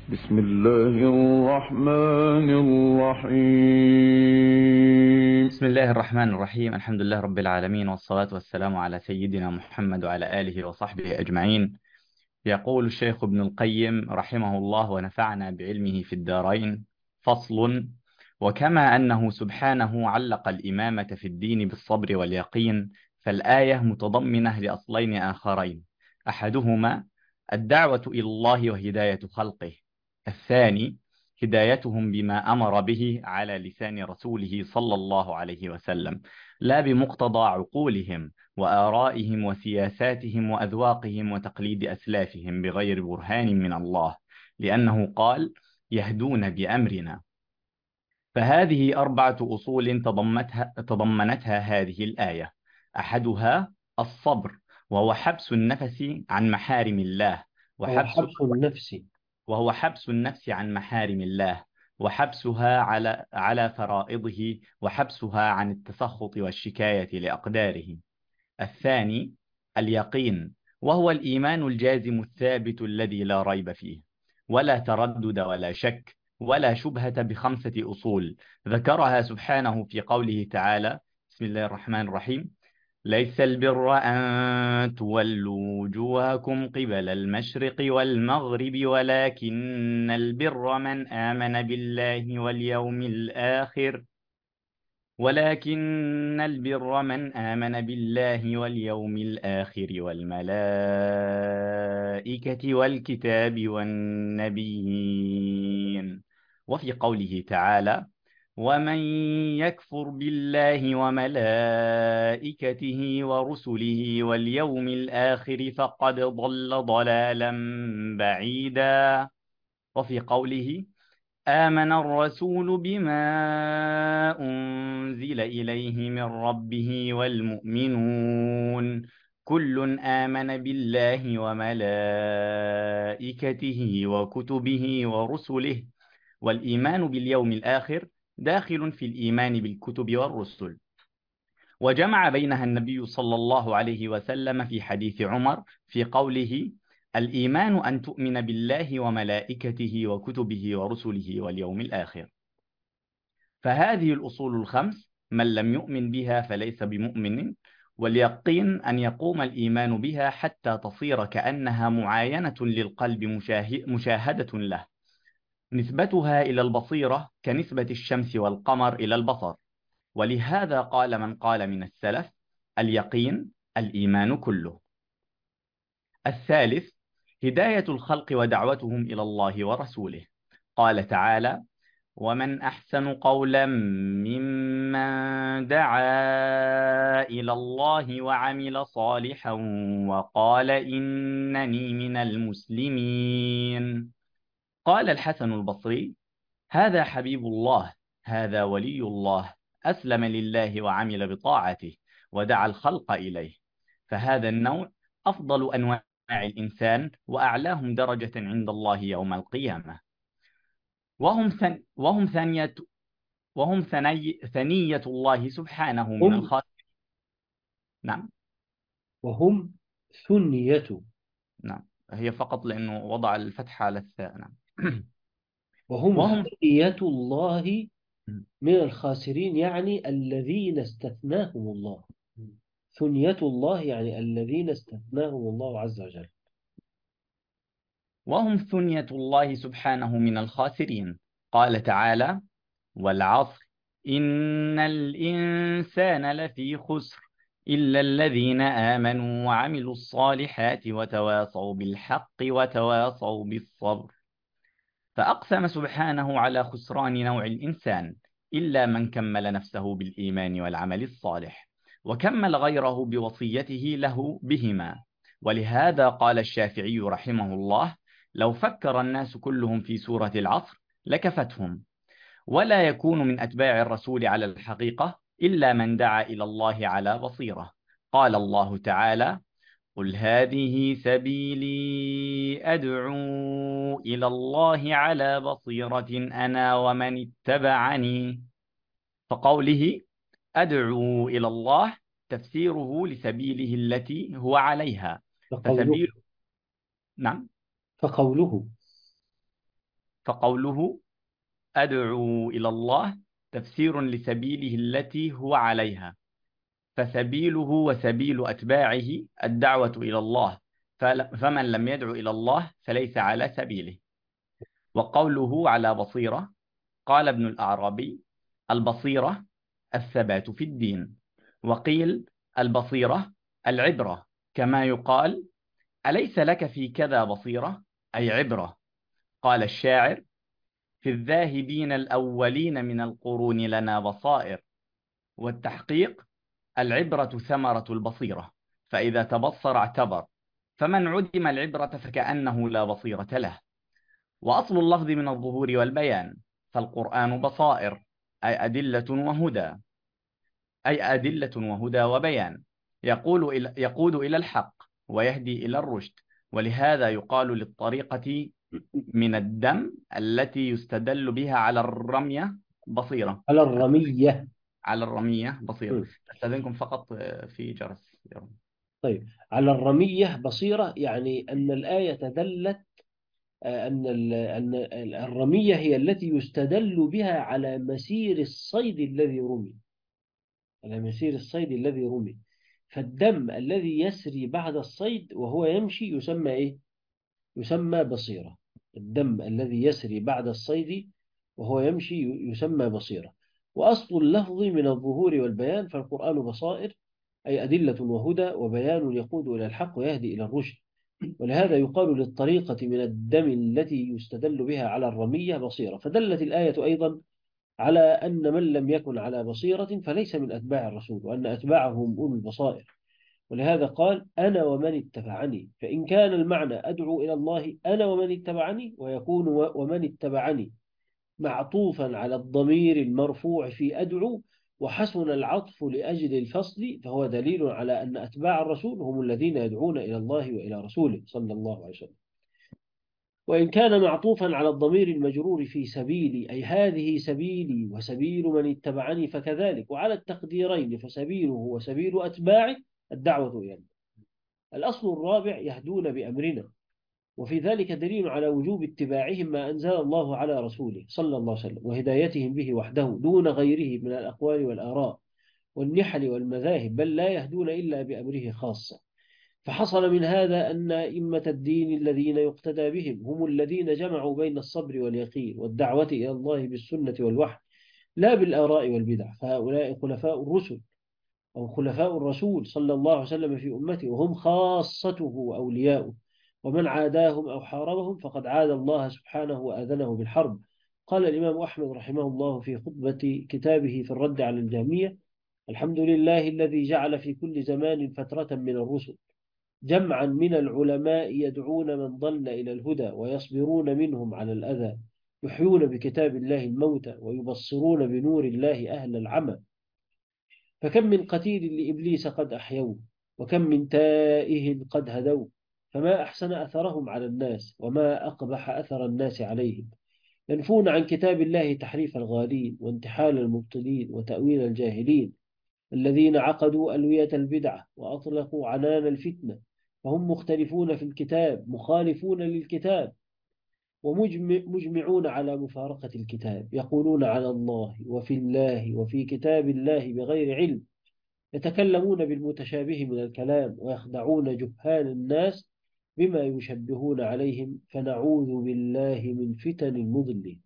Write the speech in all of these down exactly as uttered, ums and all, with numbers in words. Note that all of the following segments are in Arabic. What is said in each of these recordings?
بسم الله الرحمن الرحيم. بسم الله الرحمن الرحيم. الحمد لله رب العالمين، والصلاة والسلام على سيدنا محمد وعلى آله وصحبه أجمعين. يقول الشيخ ابن القيم رحمه الله ونفعنا بعلمه في الدارين: فصل: وكما أنه سبحانه علق الإمامة في الدين بالصبر واليقين، فالآية متضمنة لأصلين آخرين: أحدهما الدعوة إلى الله وهداية خلقه، الثاني هدايتهم بما أمر به على لسان رسوله صلى الله عليه وسلم، لا بمقتضى عقولهم وآرائهم وسياساتهم وأذواقهم وتقليد أسلافهم بغير برهان من الله، لأنه قال: يهدون بأمرنا. فهذه أربعة أصول تضمتها تضمنتها هذه الآية: أحدها الصبر، وهو حبس النفس عن محارم الله، هو وحبس حبس النفس. وهو حبس النفس عن محارم الله، وحبسها على على فرائضه، وحبسها عن التسخط والشكاية لأقداره. الثاني اليقين، وهو الإيمان الجازم الثابت الذي لا ريب فيه، ولا تردد ولا شك ولا شبهة، بخمسة أصول ذكرها سبحانه في قوله تعالى: بسم الله الرحمن الرحيم: ليس البر أن تولوا وجوهكم قبل المشرق والمغرب، ولكن البر من آمن بالله واليوم الآخر ولكن البر من آمن بالله واليوم الآخر والملائكة والكتاب والنبيين. وفي قوله تعالى: ومن يكفر بالله وملائكته ورسله واليوم الآخر فقد ضل ضلالا بعيدا. وفي قوله: آمن الرسول بما أنزل إليه من ربه والمؤمنون كل آمن بالله وملائكته وكتبه ورسله. والإيمان باليوم الآخر داخل في الإيمان بالكتب والرسل. وجمع بينها النبي صلى الله عليه وسلم في حديث عمر في قوله: الإيمان أن تؤمن بالله وملائكته وكتبه ورسله واليوم الآخر. فهذه الأصول الخمس من لم يؤمن بها فليس بمؤمن، واليقين أن يقوم الإيمان بها حتى تصير كأنها معاينة للقلب، مشاه- مشاهدة له. نسبتها إلى البصيرة كنسبة الشمس والقمر إلى البصر. ولهذا قال من قال من السلف: اليقين الإيمان كله. الثالث هداية الخلق ودعوتهم إلى الله ورسوله. قال تعالى: ومن أحسن قولا ممن دعا إلى الله وعمل صالحا وقال إنني من المسلمين. قال الحسن البصري: هذا حبيب الله، هذا ولي الله، أسلم لله وعمل بطاعته ودعا الخلق إليه. فهذا النوع أفضل أنواع الإنسان وأعلاهم درجة عند الله يوم القيامة. وهم ثن وهم ثانية وهم ثني ثنية الله سبحانه من هم الخالق. نعم. وهم ثنية. نعم، هي فقط لأنه وضع الفتحة على الثاء. نعم. وهم وهم ثنية الله من الخاسرين، يعني الذين استثناهم الله. ثنية الله يعني الذين استثناهم الله عز وجل. وهم ثنية الله سبحانه من الخاسرين. قال تعالى: والعصر إن الإنسان لفي خسر إلا الذين آمنوا وعملوا الصالحات وتواصوا بالحق وتواصوا بالصبر. فأقسم سبحانه على خسران نوع الإنسان إلا من كمل نفسه بالإيمان والعمل الصالح، وكمل غيره بوصيته له بهما. ولهذا قال الشافعي رحمه الله: لو فكر الناس كلهم في سورة العصر لكفتهم. ولا يكون من أتباع الرسول على الحقيقة إلا من دعا إلى الله على بصيرة. قال الله تعالى: قل هذه سبيلي أدعو إلى الله على بصيرة أنا ومن اتبعني. فقوله أدعو إلى الله تفسيره لسبيله التي هو عليها. فقوله فسبيل نعم. فقوله فقوله أدعو إلى الله تفسير لسبيله التي هو عليها، فسبيله وسبيل أتباعه الدعوة إلى الله، فل- فمن لم يدعو إلى الله فليس على سبيله. وقوله على بصيرة، قال ابن الأعرابي البصيرة الثبات في الدين، وقيل البصيرة العبرة، كما يقال أليس لك في كذا بصيرة، أي عبرة. قال الشاعر في الذاهبين الأولين من القرون لنا بصائر، والتحقيق العبرة ثمرة البصيرة، فإذا تبصر اعتبر، فمن عدم العبرة فكأنه لا بصيرة له. وأصل اللفظ من الظهور والبيان، فالقرآن بصائر أي أدلة وهدى، أي أدلة وهدى وبيان، يقول إلى يقود إلى الحق ويهدي إلى الرشد. ولهذا يقال للطريقة من الدم التي يستدل بها على الرمية بصيرة، على الرمية. على الرمية بصيرة. م. أستاذنكم فقط في جرس يا رب. طيب، على الرمية بصيرة، يعني أن الآية دلت آه، أن ال- أن الرمية هي التي يستدل بها على مسير الصيد الذي رمي، على مسير الصيد الذي رمي. فالدم الذي يسري بعد الصيد وهو يمشي يسمى إيه؟ يسمى بصيرة. الدم الذي يسري بعد الصيد وهو يمشي يسمى بصيرة. وأصل اللفظ من الظهور والبيان، فالقرآن بصائر أي أدلة وهدى وبيان يقود إلى الحق ويهدي إلى الرشد. ولهذا يقال للطريقة من الدم التي يستدل بها على الرمية بصيرة. فدلت الآية أيضا على أن من لم يكن على بصيرة فليس من أتباع الرسول، وأن أتباعهم أولو البصائر. ولهذا قال أنا ومن اتبعني، فإن كان المعنى أدعو إلى الله أنا ومن اتبعني، ويكون ومن اتبعني معطوفا على الضمير المرفوع في أدعو، وحسن العطف لأجل الفصل، فهو دليل على أن أتباع الرسول هم الذين يدعون إلى الله وإلى رسوله صلى الله عليه وسلم. وإن كان معطوفا على الضمير المجرور في سبيلي أي هذه سبيلي وسبيل من اتبعني فكذلك، وعلى التقديرين فسبيله وسبيل أتباعه الدعوة إليه. الأصل الرابع يهدون بأمرنا، وفي ذلك دليل على وجوب اتباعهم ما أنزل الله على رسوله صلى الله عليه وسلم، وهدايتهم به وحده دون غيره من الأقوال والآراء والنحل والمذاهب، بل لا يهدون إلا بأمره خاصة. فحصل من هذا أن أئمة الدين الذين يقتدى بهم هم الذين جمعوا بين الصبر واليقين والدعوة إلى الله بالسنة والوحي لا بالآراء والبدع، فهؤلاء خلفاء الرسل أو خلفاء الرسول صلى الله عليه وسلم في أمته، وهم خاصته وأولياؤه. ومن عاداهم أو حاربهم فقد عاد الله سبحانه وآذنه بالحرب. قال الإمام أحمد رحمه الله في خطبة كتابه في الرد على الجهمية: الحمد لله الذي جعل في كل زمان فترة من الرسل جمعا من العلماء يدعون من ضل إلى الهدى ويصبرون منهم على الأذى، يحيون بكتاب الله الموتى ويبصرون بنور الله أهل العمى. فكم من قتيل لإبليس قد أحيوه، وكم من تائه قد هدوه، فما أحسن أثرهم على الناس وما أقبح أثر الناس عليهم. ينفون عن كتاب الله تحريف الغالين وانتحال المبطلين وتأويل الجاهلين الذين عقدوا ألوية البدعة وأطلقوا عنان الفتنة، فهم مختلفون في الكتاب مخالفون للكتاب ومجمعون على مفارقة الكتاب، يقولون على الله وفي الله وفي كتاب الله بغير علم، يتكلمون بالمتشابه من الكلام ويخدعون جهال الناس بما يشبهون عليهم، فنعوذ بالله من فتن المضلين.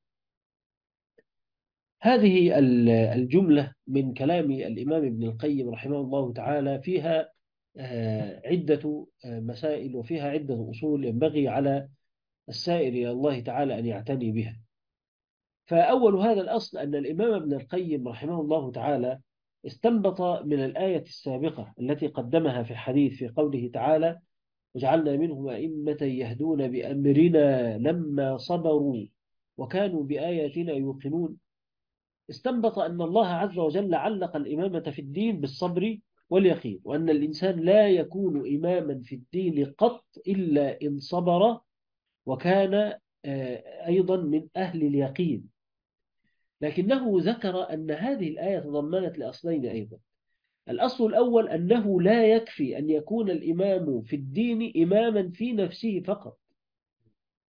هذه الجملة من كلام الإمام ابن القيم رحمه الله تعالى فيها عدة مسائل وفيها عدة أصول ينبغي على السائر إلى الله تعالى أن يعتني بها. فأول هذا الأصل أن الإمام ابن القيم رحمه الله تعالى استنبط من الآية السابقة التي قدمها في الحديث في قوله تعالى: وجعلنا منهم أئمة يهدون بأمرنا لما صبروا وكانوا بآياتنا يوقنون. استنبط أن الله عز وجل علق الإمامة في الدين بالصبر واليقين، وأن الإنسان لا يكون إماما في الدين قط إلا إن صبر وكان أيضا من أهل اليقين. لكنه ذكر أن هذه الآية تضمنت لأصلين أيضا. الأصل الأول أنه لا يكفي أن يكون الإمام في الدين إماما في نفسه فقط،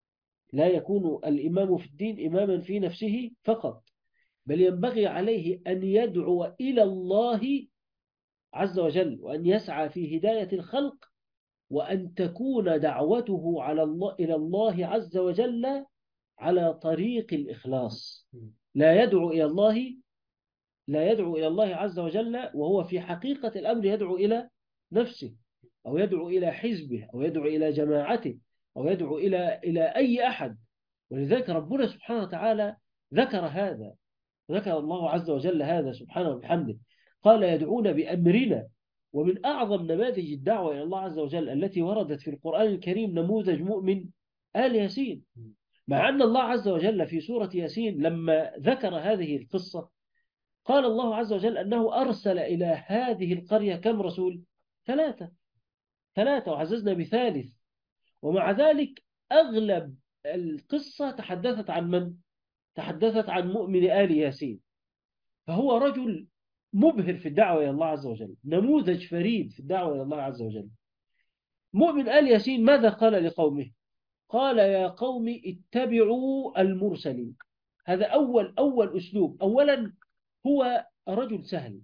لا يكون الإمام في الدين إماما في نفسه فقط، بل ينبغي عليه أن يدعو إلى الله عز وجل، وأن يسعى في هداية الخلق، وأن تكون دعوته على الله إلى الله عز وجل على طريق الإخلاص. لا يدعو إلى الله لا يدعو إلى الله عز وجل وهو في حقيقة الأمر يدعو إلى نفسه، أو يدعو إلى حزبه، أو يدعو إلى جماعته، أو يدعو إلى إلى أي أحد. ولذلك ربنا سبحانه وتعالى ذكر هذا، ذكر الله عز وجل هذا سبحانه وبحمده، قال يدعون بأمرنا. ومن أعظم نماذج الدعوة إلى الله عز وجل التي وردت في القرآن الكريم نموذج مؤمن آل ياسين. مع أن الله عز وجل في سورة ياسين لما ذكر هذه القصة قال الله عز وجل أنه أرسل إلى هذه القرية كم رسول؟ ثلاثة ثلاثة وعززنا بثالث. ومع ذلك أغلب القصة تحدثت عن من؟ تحدثت عن مؤمن آل ياسين. فهو رجل مبهر في الدعوة إلى الله عز وجل، نموذج فريد في الدعوة إلى الله عز وجل. مؤمن آل ياسين ماذا قال لقومه؟ قال يا قوم اتبعوا المرسلين. هذا أول أول أسلوب. أولا هو رجل سهل،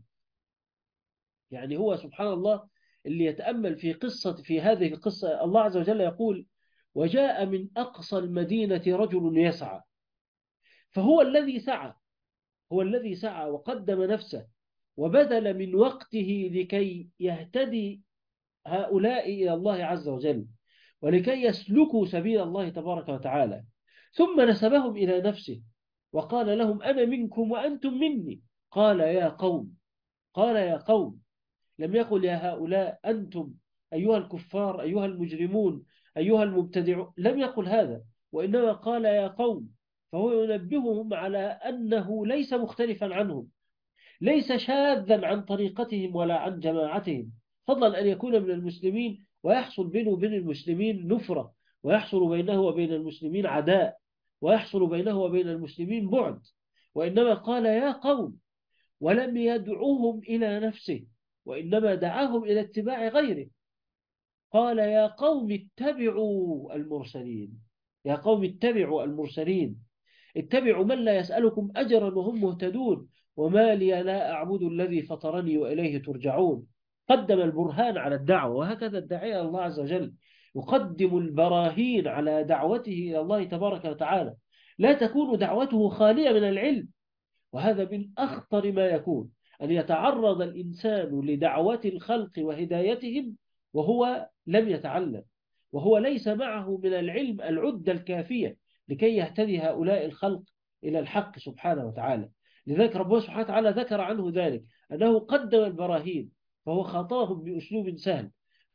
يعني هو سبحان الله اللي يتأمل في قصة في هذه القصة الله عز وجل يقول وجاء من أقصى المدينة رجل يسعى. فهو الذي سعى، هو الذي سعى وقدم نفسه وبذل من وقته لكي يهتدي هؤلاء إلى الله عز وجل، ولكي يسلكوا سبيل الله تبارك وتعالى. ثم نسبهم إلى نفسه وقال لهم أنا منكم وأنتم مني. قال يا قوم قال يا قوم لم يقل يا هؤلاء أنتم أيها الكفار أيها المجرمون أيها المبتدعون، لم يقل هذا، وإنما قال يا قوم. فهو ينبههم على أنه ليس مختلفا عنهم، ليس شاذا عن طريقتهم ولا عن جماعتهم، فضلا أن يكون من المسلمين ويحصل بينه وبين المسلمين نفرة، ويحصل بينه وبين المسلمين عداء، ويحصل بينه وبين المسلمين بعد. وإنما قال يا قوم، ولم يدعوهم إلى نفسه، وإنما دعاهم إلى اتباع غيره. قال يا قوم اتبعوا المرسلين، يا قوم اتبعوا المرسلين، اتبعوا من لا يسألكم أجرا وهم مهتدون، وما لي لا أعبد الذي فطرني وإليه ترجعون. قدم البرهان على الدعوة، وهكذا الداعية الله عز وجل يقدم البراهين على دعوته إلى الله تبارك وتعالى. لا تكون دعوته خالية من العلم، وهذا من أخطر ما يكون، أن يتعرض الإنسان لدعوة الخلق وهدايتهم وهو لم يتعلم، وهو ليس معه من العلم العدة الكافية لكي يهتدي هؤلاء الخلق إلى الحق سبحانه وتعالى. لذلك ربنا سبحانه وتعالى ذكر عنه ذلك أنه قدم البراهين، فهو خاطاهم بأسلوب سهل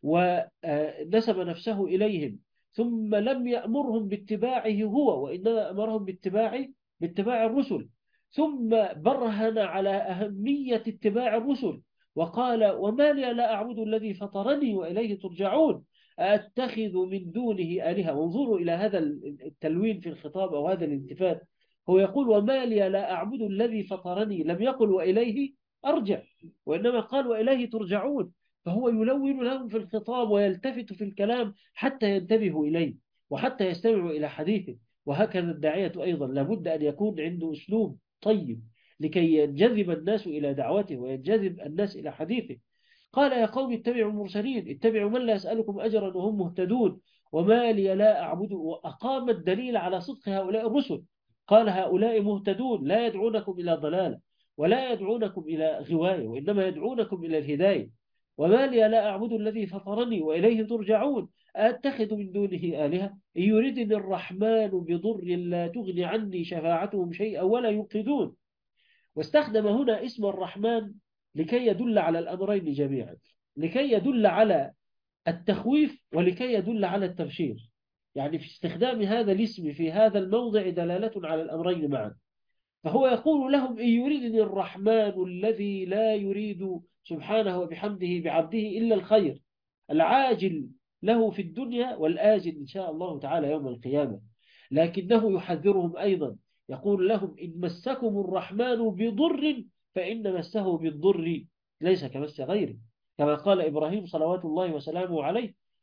ونسب نفسه إليهم، ثم لم يأمرهم باتباعه هو، وإنما أمرهم باتباع باتباع الرسل. ثم برهن على أهمية اتباع الرسل وقال وما لي لا أعبد الذي فطرني وإليه ترجعون أتخذ من دونه آلهة. وانظروا إلى هذا التلوين في الخطاب أو هذا الالتفات، هو يقول وما لي لا أعبد الذي فطرني، لم يقل وإليه أرجع، وإنما قال وإليه ترجعون. فهو يلون لهم في الخطاب ويلتفت في الكلام حتى ينتبهوا إليه وحتى يستمعوا إلى حديثه. وهكذا الداعية أيضا لابد أن يكون عنده أسلوب طيب لكي ينجذب الناس إلى دعوته وينجذب الناس إلى حديثه. قال يا قوم اتبعوا المرسلين، اتبعوا من لا يسألكم أجرا وهم مهتدون، وما لي لا أعبد. وأقام الدليل على صدق هؤلاء الرسل، قال هؤلاء مهتدون لا يدعونكم إلى ضلالة ولا يدعونكم إلى غواية، وإنما يدعونكم إلى الهداية. وما لي لا أعبد الذي فطرني وإليه ترجعون أتخذ من دونه آلهة إن يردني الرحمن بضر لا تغني عني شفاعتهم شيئا ولا ينقذون. واستخدم هنا اسم الرحمن لكي يدل على الأمرين جميعا، لكي يدل على التخويف ولكي يدل على التبشير. يعني في استخدام هذا الاسم في هذا الموضع دلالة على الأمرين معا. فهو يقول لهم إن يريدني الرحمن الذي لا يريد سبحانه وبحمده بعبده إلا الخير العاجل له في الدنيا والآجل إن شاء الله تعالى يوم القيامة. لكنه يحذرهم أيضا، يقول لهم إن مسكم الرحمن بضر فإن مسه بالضر ليس كمس غيره، كما قال إبراهيم صلوات الله وسلامه عليه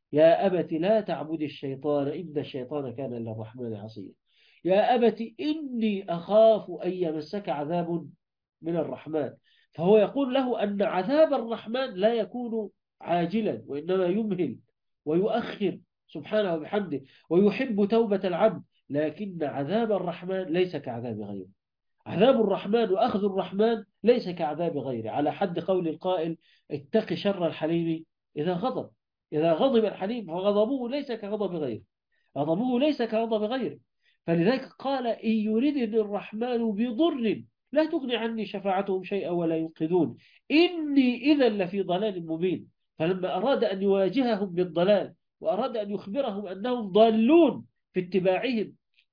يا أبت لا تعبد الشيطان إن الشيطان كان للرحمن عصيا. يا أبت إني أخاف أن يمسك عذاب من الرحمن. فهو يقول له أن عذاب الرحمن لا يكون عاجلا، وإنما يمهل ويؤخر سبحانه وبحمده، ويحب توبة العبد، لكن عذاب الرحمن ليس كعذاب غيره. عذاب الرحمن وأخذ الرحمن ليس كعذاب غيره، على حد قول القائل: اتق شر الحليم إذا غضب. إذا غضب الحليم فغضبه ليس كغضب غيره، غضبه ليس كغضب غيره. فلذلك قال: إن يردني الرحمن بضر لا تغني عني شفاعتهم شيئا ولا ينقذون إني إذا لفي ضلال مبين. فلما أراد أن يواجههم بالضلال وأراد أن يخبرهم أنهم ضالون في اتباعهم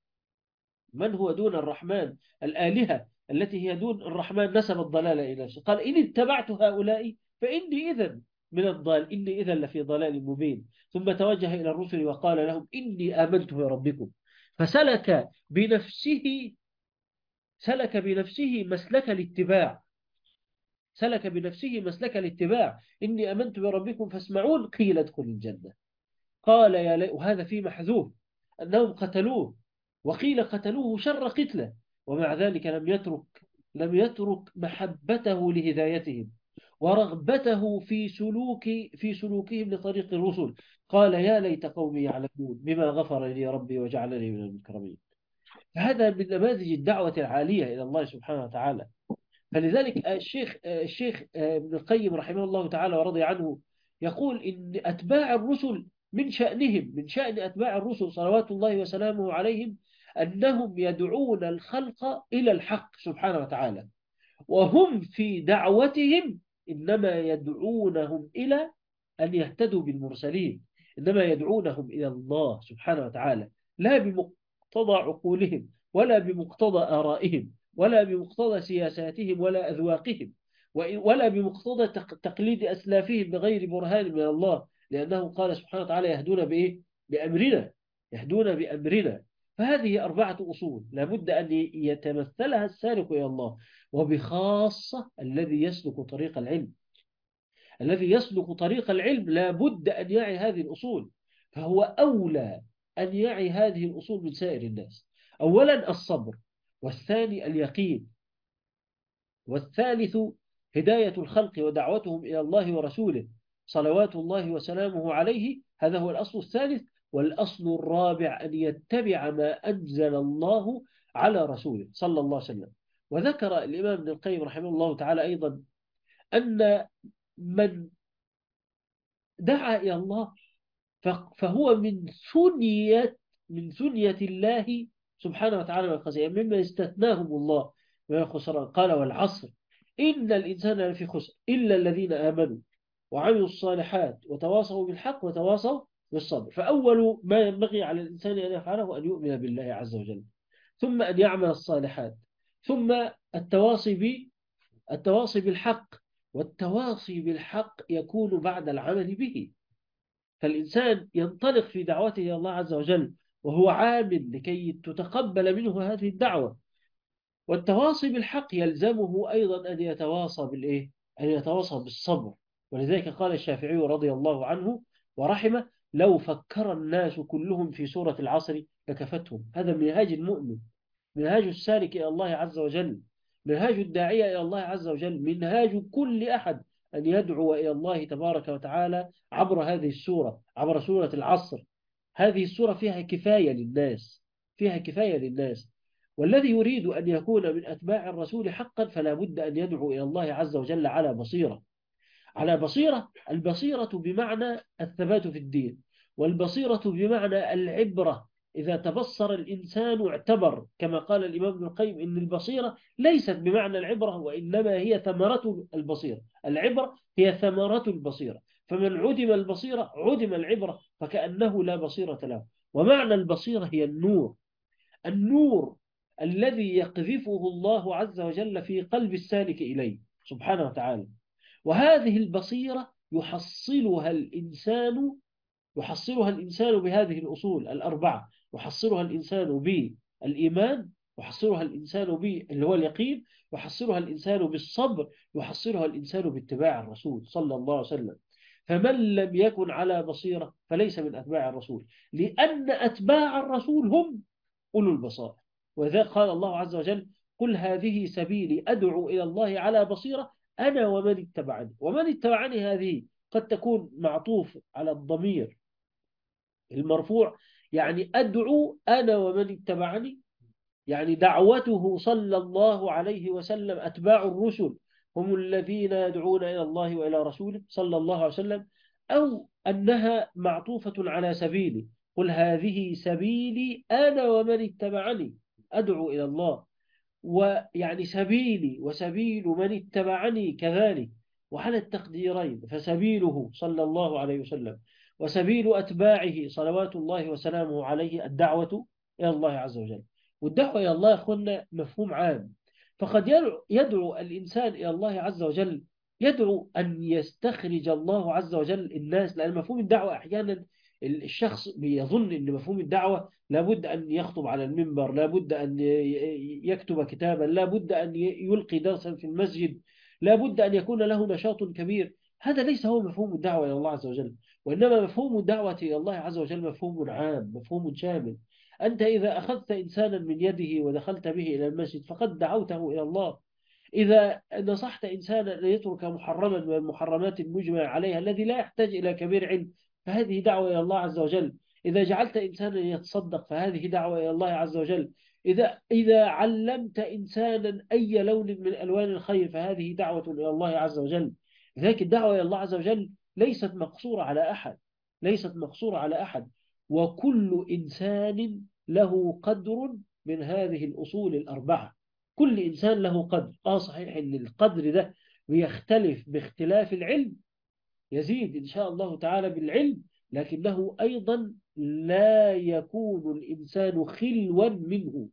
من هو دون الرحمن، الآلهة التي هي دون الرحمن، نسب الضلال إلى نفسه. قال: إن اتبعت هؤلاء فإني إذا من الضال، إني إذا لفي ضلال مبين. ثم توجه إلى الرسل وقال لهم: إني آمنت بربكم. فسلك بنفسه سلك بنفسه مسلك الاتباع، سلك بنفسه مسلك الاتباع. إني آمنت بربكم فاسمعون، قيل ادخل الجنة. قال يا لي، وهذا فيه محذوف أنهم قتلوه، وقيل قتلوه شر قتله، ومع ذلك لم يترك لم يترك محبته لهدايتهم ورغبته في سلوك في سلوكهم لطريق الرسل. قال: يا ليت قومي يعلمون بما غفر لي ربي وجعلني من المكرمين. فهذا من نماذج الدعوة العالية إلى الله سبحانه وتعالى. فلذلك الشيخ الشيخ ابن القيم رحمه الله تعالى ورضي عنه يقول إن أتباع الرسل من شأنهم من شأن أتباع الرسل صلوات الله وسلامه عليهم أنهم يدعون الخلق إلى الحق سبحانه وتعالى، وهم في دعوتهم إنما يدعونهم إلى أن يهتدوا بالمرسلين، إنما يدعونهم إلى الله سبحانه وتعالى، لا بمقتضى عقولهم ولا بمقتضى آرائهم ولا بمقتضى سياساتهم ولا أذواقهم ولا بمقتضى تقليد أسلافهم بغير برهان من الله، لأنه قال سبحانه وتعالى: يهدون بإيه؟ بأمرنا، يهدون بأمرنا. فهذه أربعة أصول لابد أن يتمثلها السالك إلى الله، وبخاصة الذي يسلك طريق العلم. الذي يسلك طريق العلم لابد أن يعي هذه الأصول، فهو أولى أن يعي هذه الأصول من سائر الناس. أولا الصبر، والثاني اليقين، والثالث هداية الخلق ودعوتهم إلى الله ورسوله صلوات الله وسلامه عليه، هذا هو الأصل الثالث. والأصل الرابع أن يتبع ما أنزل الله على رسوله صلى الله عليه وسلم. وذكر الإمام ابن القيم رحمه الله تعالى أيضا أن من دعا إلى الله فهو من ثنية من ثنية الله سبحانه وتعالى والخزي، مما استثناهم الله من الخسران. قال: والعصر إن الإنسان لفي خسر إلا الذين آمنوا وعملوا الصالحات وتواصوا بالحق وتواصوا بالصبر. فأول ما ينبغي على الإنسان أن يفعله أن يؤمن بالله عز وجل، ثم أن يعمل الصالحات، ثم التواصي ب التواصي بالحق. والتواصي بالحق يكون بعد العمل به، فالإنسان ينطلق في دعوته إلى الله عز وجل وهو عامل لكي تتقبل منه هذه الدعوة. والتواصي بالحق يلزمه أيضا أن يتواصى بالإيه؟ أن يتواصى بالصبر. ولذلك قال الشافعي رضي الله عنه ورحمه: لو فكر الناس كلهم في سورة العصر لكفتهم. هذا منهاج المؤمن، منهاج السالك إلى الله عز وجل، منهاج الداعية إلى الله عز وجل، منهاج كل أحد أن يدعو إلى الله تبارك وتعالى عبر هذه السورة، عبر سورة العصر. هذه السورة فيها كفاية للناس، فيها كفاية للناس. والذي يريد أن يكون من أتباع الرسول حقا فلا بد أن يدعو إلى الله عز وجل على بصيرة. على بصيرة، البصيرة بمعنى الثبات في الدين، والبصيرة بمعنى العبرة. إذا تبصر الإنسان اعتبر، كما قال الإمام ابن القيم: إن البصيرة ليست بمعنى العبرة، وإنما هي ثمرة البصيرة. العبرة هي ثمرة البصيرة، فمن عدم البصيرة عدم العبرة، فكأنه لا بصيرة له. ومعنى البصيرة هي النور، النور الذي يقذفه الله عز وجل في قلب السالك إليه سبحانه وتعالى. وهذه البصيرة يحصلها الإنسان يحصلها الإنسان بهذه الأصول الأربعة. يحصلها الإنسان بالإيمان، يحصلها الإنسان ب اللي هو اليقين، يحصلها الإنسان بالصبر، يحصلها الإنسان باتباع الرسول صلى الله عليه وسلم. فمن لم يكن على بصيرة فليس من أتباع الرسول، لأن أتباع الرسول هم أولو البصائر. وذلك قال الله عز وجل: قل هذه سبيلي أدعو إلى الله على بصيرة أنا ومن اتبعني. ومن اتبعني هذه قد تكون معطوف على الضمير المرفوع، يعني أدعو أنا ومن اتبعني، يعني دعوته صلى الله عليه وسلم، أتباع الرسل هم الذين يدعون إلى الله وإلى رسوله صلى الله عليه وسلم، أو أنها معطوفة على سبيلي، قل هذه سبيلي أنا ومن اتبعني أدعو إلى الله، ويعني سبيلي وسبيل من اتبعني كذلك، وعلى التقديرين، فسبيله صلى الله عليه وسلم وسبيل أتباعه صلوات الله وسلامه عليه الدعوة إلى الله عز وجل. والدعوة إلى الله يا أخوانا مفهوم عام، فقد يدعو, يدعو الإنسان إلى الله عز وجل، يدعو أن يستخرج الله عز وجل الناس، لأن مفهوم الدعوة أحيانا الشخص بيظن أن مفهوم الدعوة لابد أن يخطب على المنبر، لابد أن يكتب كتابا، لابد أن يلقي درسا في المسجد، لابد أن يكون له نشاط كبير. هذا ليس هو مفهوم الدعوة إلى الله عز وجل، وإنما مفهوم الدعوة إلى الله عز وجل مفهوم عام، مفهوم شامل. أنت إذا أخذت إنسانا من يده ودخلت به إلى المسجد فقد دعوته إلى الله. إذا نصحت إنسانا أن يترك محرما من المحرمات المجمع عليها الذي لا يحتاج إلى كبير علم فهذه دعوة إلى الله عز وجل. إذا جعلت إنسانا يتصدق فهذه دعوة إلى الله عز وجل. إذا إذا علمت إنسانا أي لون من ألوان الخير فهذه دعوة إلى الله عز وجل. لذلك الدعوة إلى الله عز وجل ليست مقصورة على أحد، ليست مقصورة على أحد، وكل إنسان له قدر من هذه الأصول الأربعة. كل إنسان له قدر. آه صحيح إن القدر ده بيختلف باختلاف العلم، يزيد إن شاء الله تعالى بالعلم، لكنه أيضا لا يكون الإنسان خلوا منه.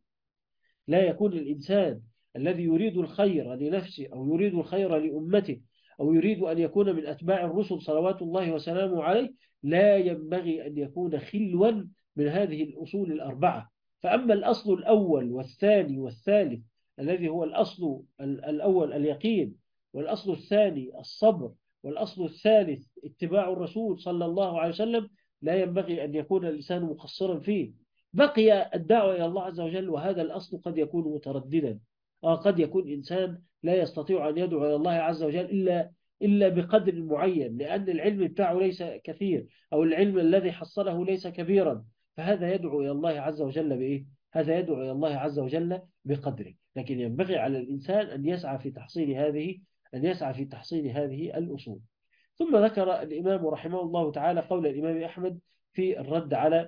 لا يكون الإنسان الذي يريد الخير لنفسه أو يريد الخير لأمته أو يريد أن يكون من أتباع الرسل صلوات الله وسلامه عليه لا ينبغي أن يكون خلوا من هذه الأصول الأربعة. فأما الأصل الأول والثاني والثالث الذي هو الأصل الأول اليقين، والأصل الثاني الصبر، والأصل الثالث اتباع الرسول صلى الله عليه وسلم، لا ينبغي أن يكون الإنسان مقصرا فيه. بقي الدعوة إلى الله عز وجل، وهذا الأصل قد يكون مترددا. آه قد يكون إنسان لا يستطيع أن يدعو إلى الله عز وجل إلا إلا بقدر معين، لأن العلم بتاعه ليس كثير أو العلم الذي حصله ليس كبيرا، فهذا يدعو إلى الله عز وجل بإيه؟ هذا يدعو إلى الله عز وجل بقدره. لكن ينبغي على الإنسان أن يسعى في تحصيل هذه أن يسعى في تحصيل هذه الأصول. ثم ذكر الإمام رحمه الله تعالى قول الإمام أحمد في الرد على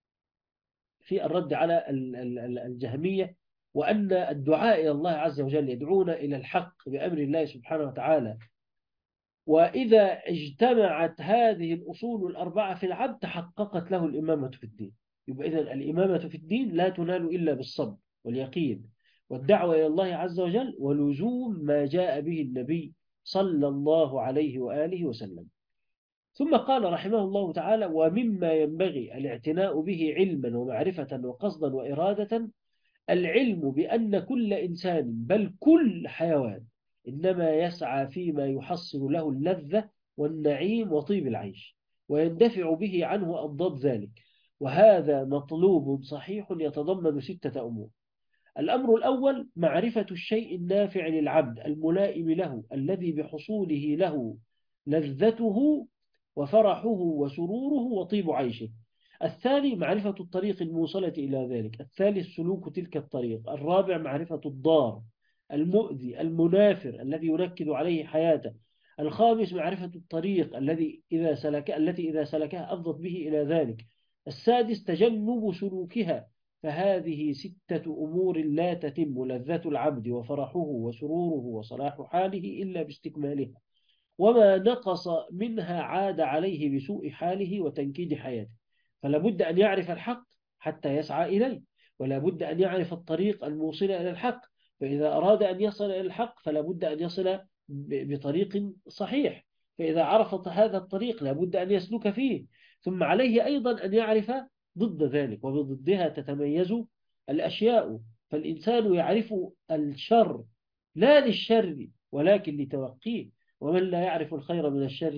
في الرد على الجهمية، وأن الدعاء إلى الله عز وجل يدعون إلى الحق بأمر الله سبحانه وتعالى، وإذا اجتمعت هذه الأصول الأربعة في العبد تحققت له الإمامة في الدين. يبقى إذن الإمامة في الدين لا تنال إلا بالصبر واليقين والدعوة إلى الله عز وجل ولزوم ما جاء به النبي صلى الله عليه وآله وسلم. ثم قال رحمه الله تعالى: ومما ينبغي الاعتناء به علما ومعرفة وقصدا وإرادة العلم بأن كل إنسان بل كل حيوان إنما يسعى فيما يحصل له اللذة والنعيم وطيب العيش ويندفع به عنه أضداد ذلك، وهذا مطلوب صحيح يتضمن ستة أمور. الأمر الأول معرفة الشيء النافع للعبد الملائم له الذي بحصوله له لذته وفرحه وسروره وطيب عيشه. الثاني معرفة الطريق الموصلة إلى ذلك. الثالث سلوك تلك الطريق. الرابع معرفة الضار المؤذي المنافر الذي ينكد عليه حياته. الخامس معرفة الطريق الذي إذا سلك التي إذا سلكها أفضت به إلى ذلك. السادس تجنب سلوكها. فهذه ستة أمور لا تتم لذة العبد وفرحه وسروره وصلاح حاله إلا باستكمالها، وما نقص منها عاد عليه بسوء حاله وتنكيد حياته. فلا بد أن يعرف الحق حتى يسعى إليه، ولا بد أن يعرف الطريق الموصل إلى الحق، فإذا أراد أن يصل إلى الحق فلا بد أن يصل بطريق صحيح، فإذا عرف هذا الطريق لا بد أن يسلك فيه. ثم عليه أيضا أن يعرف ضد ذلك، وبضدها تتميز الأشياء. فالإنسان يعرف الشر لا للشر ولكن لتوقيه، ومن لا يعرف الخير من الشر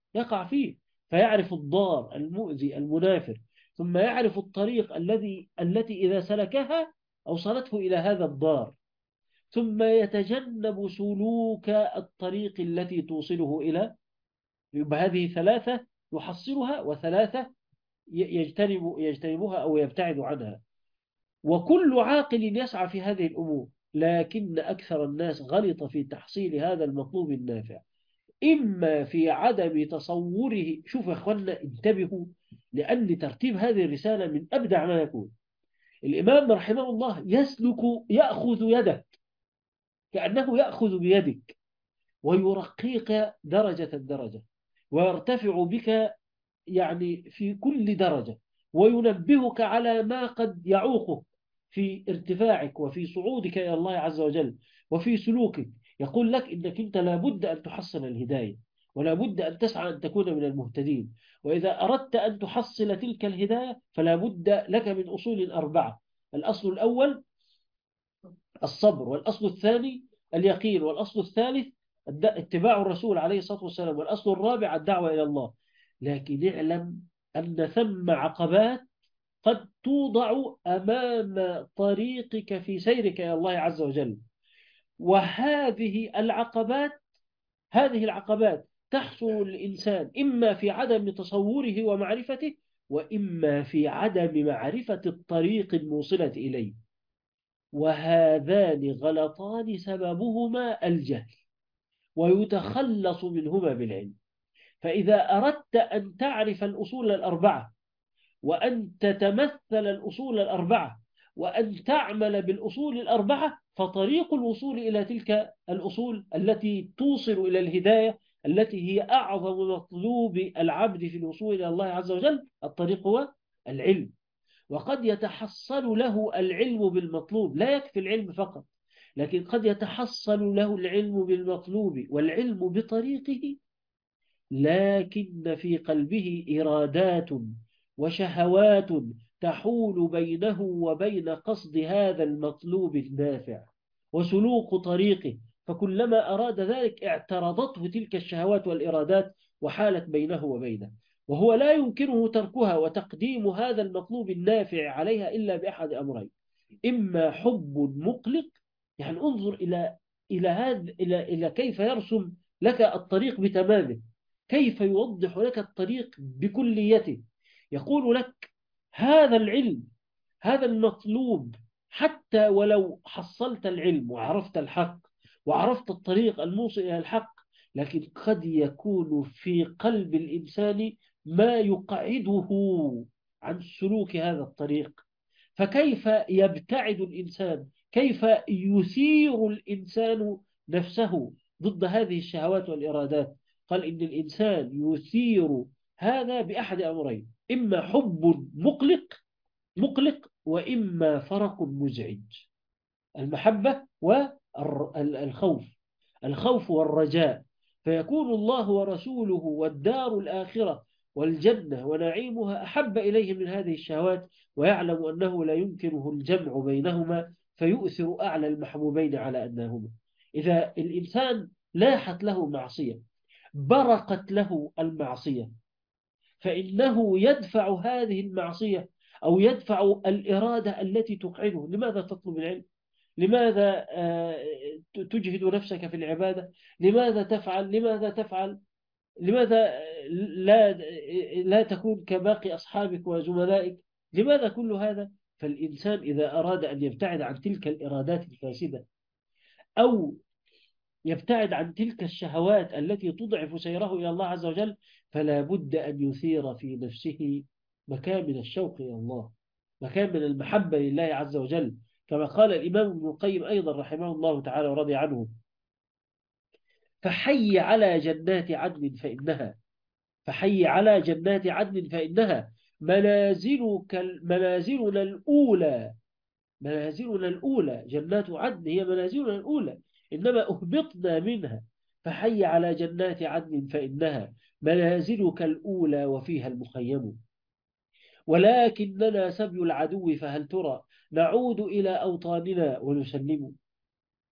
يقع فيه، فيعرف الضار المؤذي المنافر، ثم يعرف الطريق الذي التي إذا سلكها أوصلته إلى هذا الضار، ثم يتجنب سلوك الطريق التي توصله إلى. يبقى هذه ثلاثة يحصلها، وثلاثة يجتنب يجتنبها أو يبتعد عنها. وكل عاقل يسعى في هذه الأمور، لكن أكثر الناس غلط في تحصيل هذا المطلوب النافع، إما في عدم تصوره. شوف يا أخوانا، انتبهوا، لأن ترتيب هذه الرسالة من أبدع ما يكون. الإمام رحمه الله يسلك، يأخذ يدك كأنه يأخذ بيدك، ويرقيك درجة درجة، ويرتفع بك يعني في كل درجة، وينبهك على ما قد يعوقك في ارتفاعك وفي صعودك إلى الله عز وجل وفي سلوكك. يقول لك إنك أنت لابد أن تحصل الهداية، ولابد أن تسعى أن تكون من المهتدين. وإذا أردت أن تحصل تلك الهداية فلا بد لك من أصول أربعة. الأصل الأول الصبر، والأصل الثاني اليقين، والأصل الثالث اتباع الرسول عليه الصلاة والسلام، والأصل الرابع الدعوة إلى الله. لكن اعلم أن ثم عقبات قد توضع أمام طريقك في سيرك إلى الله عز وجل، وهذه العقبات هذه العقبات تحصل الإنسان إما في عدم تصوره ومعرفته، وإما في عدم معرفة الطريق الموصلة إليه، وهذان غلطان سببهما الجهل، ويتخلص منهما بالعلم. فإذا أردت أن تعرف الأصول الأربعة، وأن تتمثل الأصول الأربعة، وأن تعمل بالأصول الأربعة، فطريق الوصول إلى تلك الأصول التي توصل إلى الهداية، التي هي أعظم مطلوب العبد في الوصول إلى الله عز وجل، الطريق هو العلم. وقد يتحصل له العلم بالمطلوب، لا يكفي العلم فقط، لكن قد يتحصل له العلم بالمطلوب والعلم بطريقه، لكن في قلبه إرادات وشهوات تحول بينه وبين قصد هذا المطلوب النافع وسلوك طريقه، فكلما أراد ذلك اعترضته تلك الشهوات والإرادات وحالت بينه وبينه، وهو لا يمكنه تركها وتقديم هذا المطلوب النافع عليها إلا بأحد أمرين: إما حب مقلق، يعني انظر إلى إلى هذا إلى إلى كيف يرسم لك الطريق بتمامه، كيف يوضح لك الطريق بكليته. يقول لك هذا العلم، هذا المطلوب، حتى ولو حصلت العلم وعرفت الحق وعرفت الطريق الموصل إلى الحق، لكن قد يكون في قلب الإنسان ما يقعده عن سلوك هذا الطريق. فكيف يبتعد الإنسان، كيف يثير الإنسان نفسه ضد هذه الشهوات والإرادات؟ قال إن الإنسان يثير هذا بأحد أمرين: إما حب مقلق مقلق وإما فرق مزعج. المحبة والخوف، الخوف والرجاء، فيكون الله ورسوله والدار الآخرة والجنة ونعيمها أحب إليه من هذه الشهوات، ويعلم أنه لا يمكنه الجمع بينهما، فيؤثر أعلى المحبوبين على أنهما. إذا الإنسان لاحت له معصية، برقت له المعصية، فإنه يدفع هذه المعصية أو يدفع الإرادة التي تقعده. لماذا تطلب العلم؟ لماذا تجهد نفسك في العبادة؟ لماذا تفعل لماذا تفعل لماذا لا لا تكون كباقي أصحابك وزملائك؟ لماذا كل هذا؟ فالإنسان إذا أراد أن يبتعد عن تلك الإرادات الفاسدة، أو يبتعد عن تلك الشهوات التي تضعف سيره إلى الله عز وجل، فلا بد أن يثير في نفسه مكان من الشوق إلى الله، مكان من المحبة لله عز وجل، كما قال الإمام ابن القيم أيضا رحمه الله تعالى ورضي عنه: فحي على جنات عدن فإنها فحي على جنات عدن فإنها منازلك منازلنا الأولى منازلنا الأولى جنات عدن هي منازلنا الأولى، إنما أهبطنا منها. فحي على جنات عدن فإنها منازلك الأولى وفيها المخيم، ولكننا سبي العدو فهل ترى نعود إلى أوطاننا ونسلم.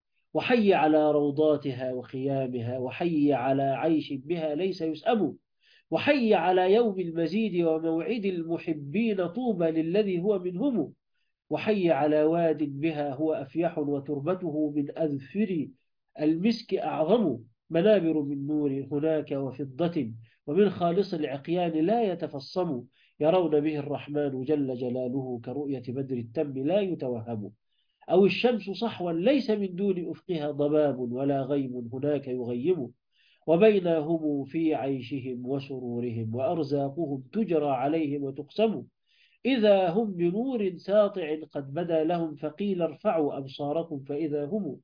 وحي على روضاتها وخيامها، وحي على عيش بها ليس يسأم، وحي على يوم المزيد وموعد المحبين طوبى للذي هو منهم. وحي على واد بها هو أفيح وتربته من أذفر المسك أعظم. منابر من نور هناك وفضة ومن خالص العقيان لا يتفصم. يرون به الرحمن جل جلاله كرؤية بدر التم لا يتوهم. أو الشمس صحوا ليس من دون أفقها ضباب ولا غيم هناك يغيم. وبينهم في عيشهم وسرورهم وأرزاقهم تجرى عليهم وتقسم. إذا هم بنور ساطع قد بدا لهم فقيل ارفعوا أبصاركم فإذا هم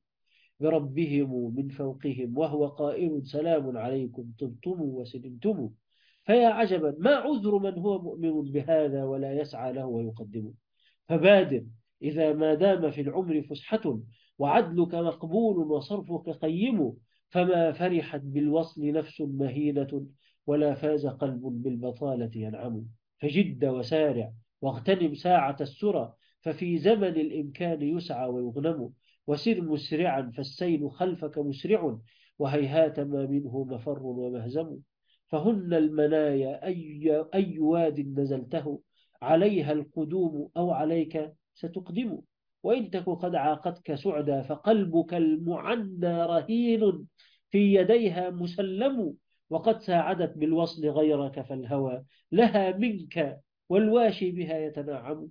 بربهم من فوقهم وهو قائل سلام عليكم طبتم وسلمتم. فيا عجبا ما عذر من هو مؤمن بهذا ولا يسعى له ويقدمه. فبادر إذا ما دام في العمر فسحة وعدلك مقبول وصرفك قيم. فما فرحت بالوصل نفس مهينة ولا فاز قلب بالبطالة ينعم. فجد وسارع واغتنم ساعة السرى ففي زمن الإمكان يسعى ويغنم. وسر مسرعا فالسيل خلفك مسرع وهيهات ما منه مفر ومهزم. فهن المنايا أي, أي واد نزلته عليها القدوم أو عليك ستقدم. وإن تك قد عاقتك سعدا فقلبك المعنى رهين في يديها مسلم. وقد ساعدت بالوصل غيرك فالهوى لها منك والواشي بها يتنعم.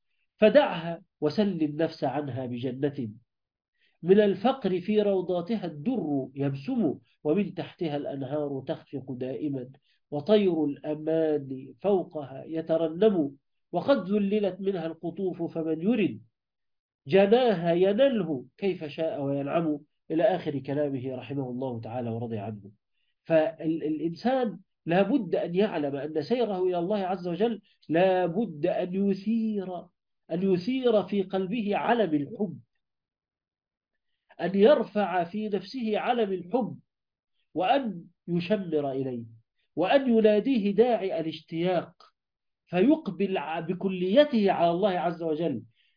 فدعها وسل النفس عنها بجنة من الفقر في روضاتها الدر يبسم. ومن تحتها الأنهار تخفق دائما وطير الأمان فوقها يترنم. وقد ذللت منها القطوف فمن يرد جناها ينله كيف شاء وينعم. إلى آخر كلامه رحمه الله تعالى ورضي عنه. فالإنسان لا بد أن يعلم أن سيره إلى الله عز وجل لا بد أن يثير أن يثير في قلبه علم الحب، أن يرفع في نفسه علم الحب، وأن يشمر إليه، وأن يناديه داعي الاشتياق فيقبل بكليته على الله عز وجل،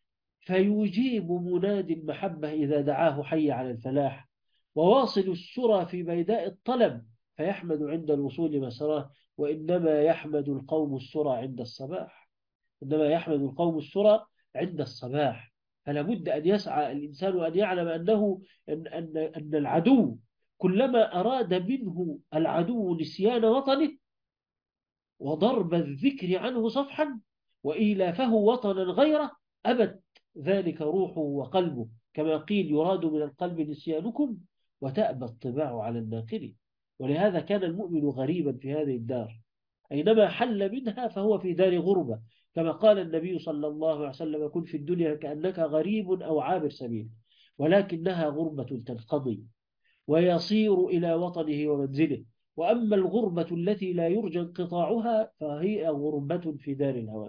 فيجيب منادي المحبة إذا دعاه حي على الفلاح، وواصل السرى في بيداء الطلب فيحمد عند الوصول مسراه. وإنما يحمد القوم السرى عند الصباح إنما يحمد القوم السرى عند الصباح. فلا بد أن يسعى الإنسان أن يعلم أنه أن, أن, أن العدو كلما أراد منه العدو نسيان وطنه وضرب الذكر عنه صفحا وإيلافه وطنا غيره أبت ذلك روحه وقلبه، كما قيل يراد من القلب نسيانكم وتأبى الطباع على الناقل. ولهذا كان المؤمن غريبا في هذه الدار، أينما حل منها فهو في دار غربة، كما قال النبي صلى الله عليه وسلم كن في الدنيا كأنك غريب أو عابر سبيل، ولكنها غربة تنقضي ويصير إلى وطنه ومنزله. وأما الغربة التي لا يرجى انقطاعها فهي غربة في دار الهوان،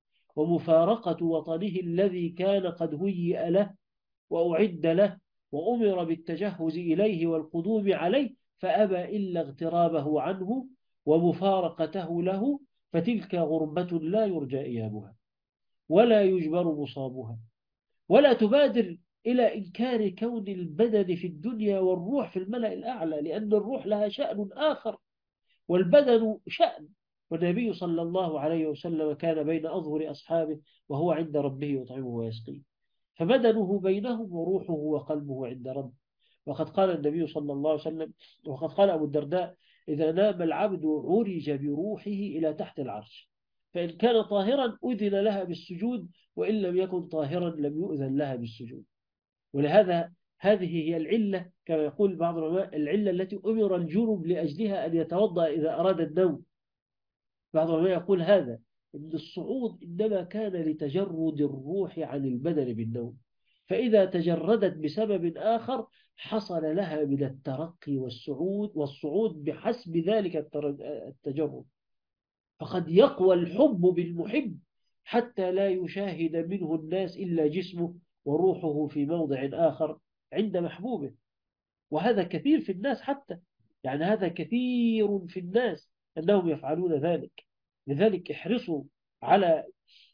ومفارقة وطنه الذي كان قد هيئ له وأعد له وأمر بالتجهز إليه والقدوم عليه، فأبى إلا اغترابه عنه ومفارقته له. فتلك غربة لا يرجى إيابها ولا يجبر مصابها، ولا تبادر إلى إنكار كون البدن في الدنيا والروح في الملأ الأعلى، لأن الروح لها شأن آخر والبدن شأن. والنبي صلى الله عليه وسلم كان بين أظهر أصحابه وهو عند ربه يطعمه ويسقيه، فبدنه بينهم وروحه وقلبه عند ربه. وقد قال النبي صلى الله عليه وسلم وقد قال أبو الدرداء إذا نام العبد عرج بروحه إلى تحت العرش، فإن كان طاهرا أذن لها بالسجود وإن لم يكن طاهرا لم يؤذن لها بالسجود. ولهذا هذه هي العلة كما يقول بعض العلماء العلة التي أمر الجنب لأجلها أن يتوضأ إذا أراد النوم. بعض العلماء يقول هذا إن الصعود إنما كان لتجرد الروح عن البدن بالنوم، فإذا تجردت بسبب آخر حصل لها من الترقي والصعود والصعود بحسب ذلك التجرد. فقد يقوى الحب بالمحب حتى لا يشاهد منه الناس إلا جسمه وروحه في موضع آخر عند محبوبه. وهذا كثير في الناس، حتى يعني هذا كثير في الناس أنهم يفعلون ذلك. لذلك احرصوا على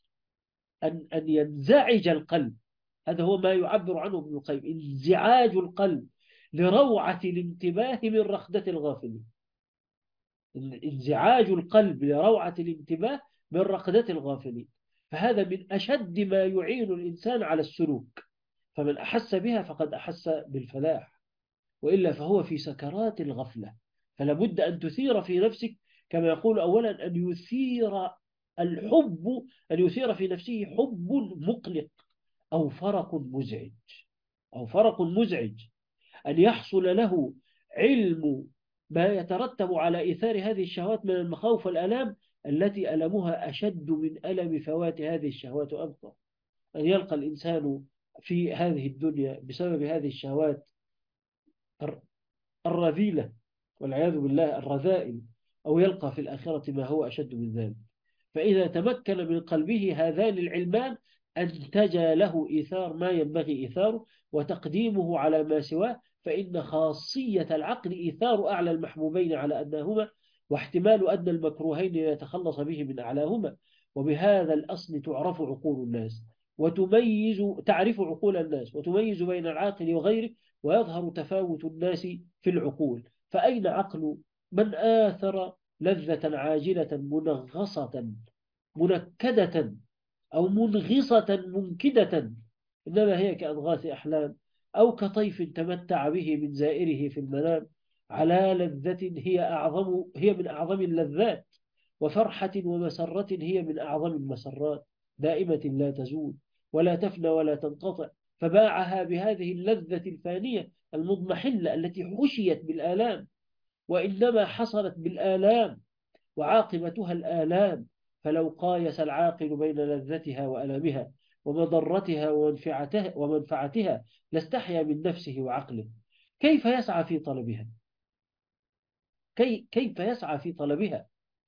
أن, أن ينزعج القلب، هذا هو ما يعبر عنه ابن القيم، انزعاج القلب لروعة الانتباه من رخدة الغافلين. انزعاج القلب لروعة الانتباه من رقدة الغافلين. فهذا من أشد ما يعين الإنسان على السلوك، فمن أحس بها فقد أحس بالفلاح، وإلا فهو في سكرات الغفلة. فلا بد أن تثير في نفسك، كما يقول أولا أن يثير الحب، أن يثير في نفسه حب مقلق أو فرق مزعج، أو فرق مزعج، أن يحصل له علم ما يترتب على إيثار هذه الشهوات من المخاوف والآلام التي ألمها أشد من ألم فوات هذه الشهوات أبقى. أن يلقى الإنسان في هذه الدنيا بسبب هذه الشهوات الرذيلة والعياذ بالله الرذائل، أو يلقى في الآخرة ما هو أشد من ذلك. فإذا تمكن من قلبه هذان العلمان أنتج له إيثار ما ينبغي إيثاره وتقديمه على ما سواه، فإن خاصية العقل إيثار أعلى المحبوبين على أدناهما، واحتمال أدنى المكروهين يتخلص به من أعلاهما. وبهذا الأصل تعرف عقول الناس وتميز تعرف عقول الناس وتميز بين العاقل وغيره، ويظهر تفاوت الناس في العقول. فأين عقل من آثر لذة عاجلة منغصة منكدة أو منغصة منكدة، إنما هي كأضغاث أحلام، أو كطيف تمتع به من زائره في المنام، على لذة هي أعظم هي من أعظم اللذات، وفرحة ومسرة هي من أعظم المسرات، دائمة لا تزول ولا تفنى ولا تنقطع. فباعها بهذه اللذة الفانية المضمحلة التي حشيت بالآلام، وإنما حصلت بالآلام وعاقبتها الآلام. فلو قايس العاقل بين لذتها وألمها ومضرتها ومنفعتها, ومنفعتها لاستحيا من نفسه وعقله. كيف يسعى في طلبها كي كيف يسعى في طلبها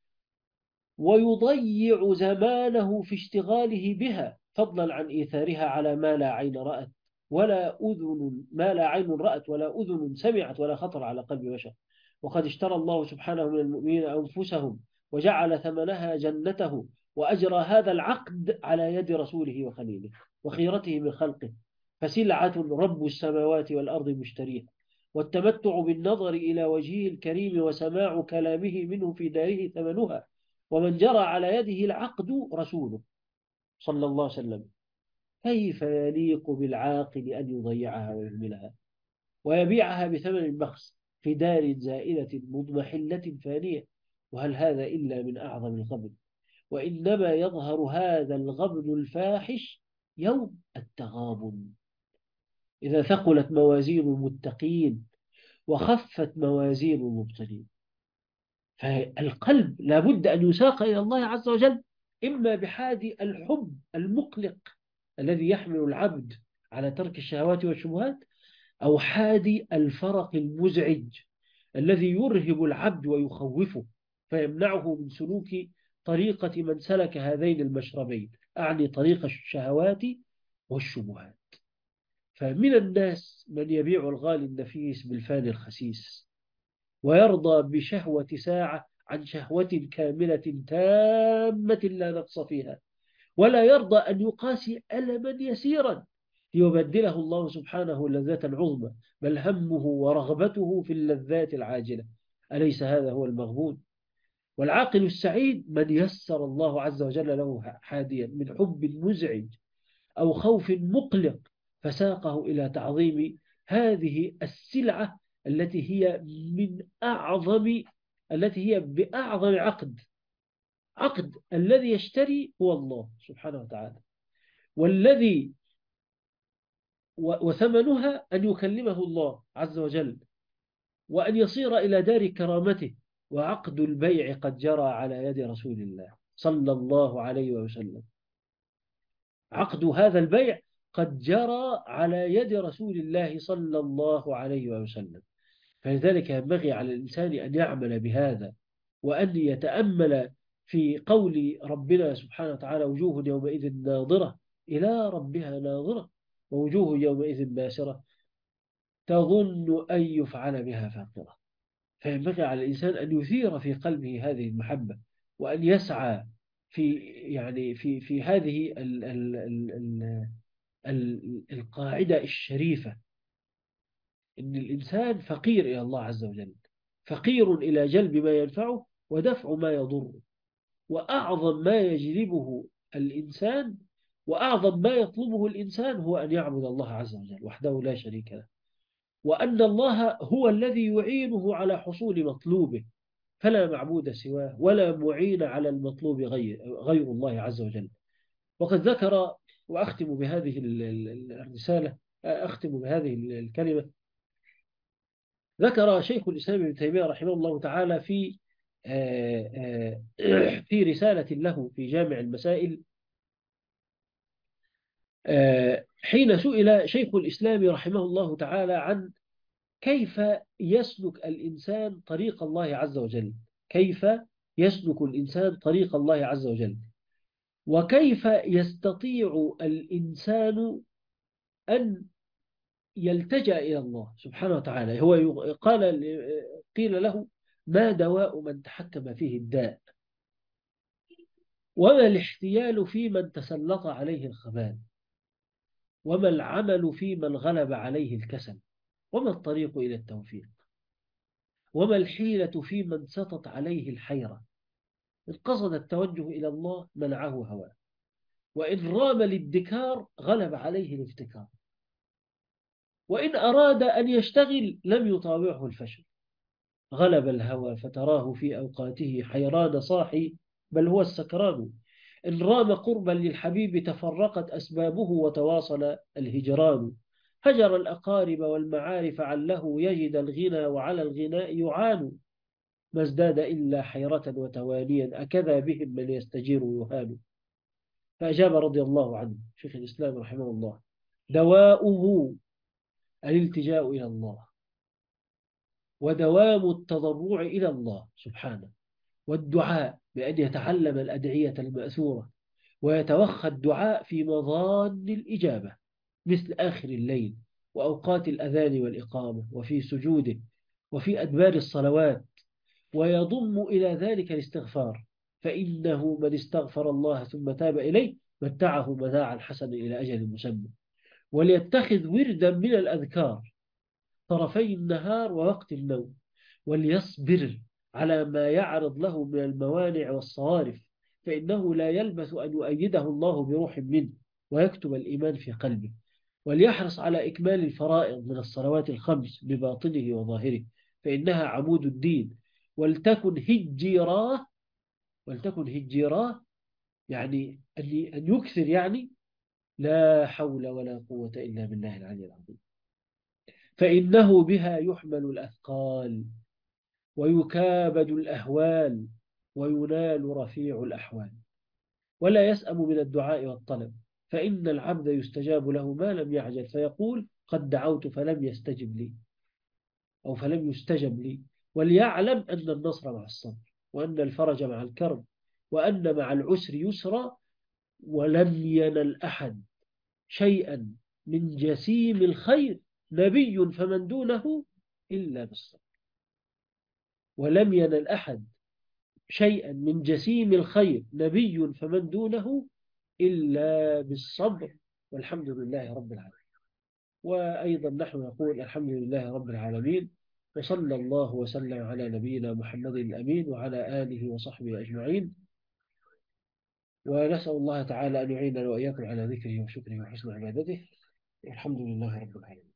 ويضيع زمانه في اشتغاله بها، فضلا عن إيثارها على ما لا عين رأت ولا أذن ما لا عين رأت ولا أذن سمعت ولا خطر على قلب بشر. وقد اشترى الله سبحانه من المؤمنين أنفسهم وجعل ثمنها جنته، وأجرى هذا العقد على يد رسوله وخليله وخيرته من خلقه، فسلعة رب السماوات والأرض مشتريها، والتمتع بالنظر إلى وجهه الكريم وسماع كلامه منه في داره ثمنها. ومن جرى على يده العقد رسوله صلى الله عليه وسلم، كيف يليق بالعاقل أن يضيعها ويهملها ويبيعها بثمن بخس في دار زائلة مضمحلة فانية؟ وهل هذا إلا من أعظم الغبن؟ وإنما يظهر هذا الغبن الفاحش يوم التغابن، إذا ثقلت موازين المتقين وخفت موازين المبطلين. فالقلب لابد أن يساق إلى الله عز وجل إما بحادي الحب المقلق الذي يحمل العبد على ترك الشهوات والشبهات، أو حادي الفرق المزعج الذي يرهب العبد ويخوفه فيمنعه من سلوك طريقة من سلك هذين المشربين، أعني طريق الشهوات والشبهات. فمن الناس من يبيع الغالي النفيس بالفاني الخسيس، ويرضى بشهوة ساعة عن شهوة كاملة تامة لا نقص فيها، ولا يرضى أن يقاسي ألما يسيرا ليبدله الله سبحانه لذة عظمى، بل همه ورغبته في اللذات العاجلة. أليس هذا هو المغبون؟ والعاقل السعيد من يسر الله عز وجل له حاديا من حب مزعج أو خوف مقلق فساقه إلى تعظيم هذه السلعة التي هي من أعظم التي هي بأعظم عقد عقد الذي يشتري هو الله سبحانه وتعالى، والذي وثمنها أن يكلمه الله عز وجل وأن يصير إلى دار كرامته. وعقد البيع قد جرى على يد رسول الله صلى الله عليه وسلم، عقد هذا البيع قد جرى على يد رسول الله صلى الله عليه وسلم. فلذلك ينبغي على الإنسان أن يعمل بهذا، وأن يتأمل في قول ربنا سبحانه وتعالى: وجوه يومئذ ناظرة إلى ربها ناظرة ووجوه يومئذ باسرة تظن أن يفعل بها فاقرة. فينبغي على الإنسان أن يثير في قلبه هذه المحبة، وأن يسعى في يعني في في هذه ال ال ال ال ال القاعدة الشريفة، إن الإنسان فقير إلى الله عز وجل، فقير إلى جلب ما ينفعه ودفع ما يضره، وأعظم ما يجلبه الإنسان وأعظم ما يطلبه الإنسان هو أن يعبد الله عز وجل وحده لا شريك له، وأن الله هو الذي يعينه على حصول مطلوبه، فلا معبود سواه ولا معين على المطلوب غير, غير الله عز وجل. وقد ذكر، وأختم بهذه الرسالة، أختم بهذه الكلمة، ذكر شيخ الإسلام ابن تيمية رحمه الله تعالى في في رسالة له في جامع المسائل، حين سئل شيخ الإسلام رحمه الله تعالى عن كيف يسلك الإنسان طريق الله عز وجل، كيف يسلك الإنسان طريق الله عز وجل، وكيف يستطيع الإنسان أن يلتجأ إلى الله سبحانه وتعالى. هو قال قيل له: ما دواء من تحكم فيه الداء؟ وما الاحتيال في من تسلط عليه الخبال؟ وما العمل في من غلب عليه الكسل؟ وما الطريق إلى التوفيق؟ وما الحيلة في من سطت عليه الحيرة؟ إن قصد التوجه إلى الله منعه هواه، وإن رام الادكار غلب عليه الافتكار، وإن أراد أن يشتغل لم يطاوعه الفشل، غلب الهوى فتراه في أوقاته حيران صاحي بل هو السكران، إن رام قربا للحبيب تفرقت أسبابه وتواصل الهجران، هجر الأقارب والمعارف عله يجد الغنى وعلى الغناء يعان، ما ازداد إلا حيرة وتوانيا أكذا بهم من يستجير يهان. فأجاب رضي الله عنه شيخ الإسلام رحمه الله: دواؤه الالتجاء إلى الله، ودوام التضرع إلى الله سبحانه، والدعاء بأن يتعلم الأدعية المأثورة ويتوخى الدعاء في مظان الإجابة مثل آخر الليل وأوقات الأذان والإقامة وفي سجوده وفي أدبار الصلوات، ويضم إلى ذلك الاستغفار، فإنه من استغفر الله ثم تاب إليه متعه متاعا حسنا إلى أجل مسمى. وليتخذ وردا من الأذكار طرفي النهار ووقت النوم، وليصبر على ما يعرض له من الموانع والصوارف، فإنه لا يلبث أن يؤيده الله بروح منه ويكتب الإيمان في قلبه. وليحرص على إكمال الفرائض من الصلوات الخمس بباطنه وظاهره، فإنها عمود الدين. ولتكن هجيراه ولتكن هجيراه يعني أن يكثر، يعني لا حول ولا قوة إلا بالله العلي العظيم، فإنه بها يحمل الأثقال ويكابد الأهوال وينال رفيع الأحوال. ولا يسأم من الدعاء والطلب، فإن العبد يستجاب له ما لم يعجل، فيقول: قد دعوت فلم يستجب لي أو فلم يستجب لي. وليعلم أن النصر مع الصبر، وأن الفرج مع الكرب، وأن مع العسر يسرا، ولم ينل أحد شيئا من جسيم الخير نبي فمن دونه إلا بالصبر. ولم ينل أحد شيئا من جسيم الخير نبي فمن دونه إلا بالصبر، والحمد لله رب العالمين. وأيضا نحن نقول الحمد لله رب العالمين، وصلى الله وسلم على نبينا محمد الأمين وعلى آله وصحبه أجمعين، ونسأل الله تعالى أن يعيننا وإياكم على ذكره وشكره وحسن عبادته، والحمد لله رب العالمين.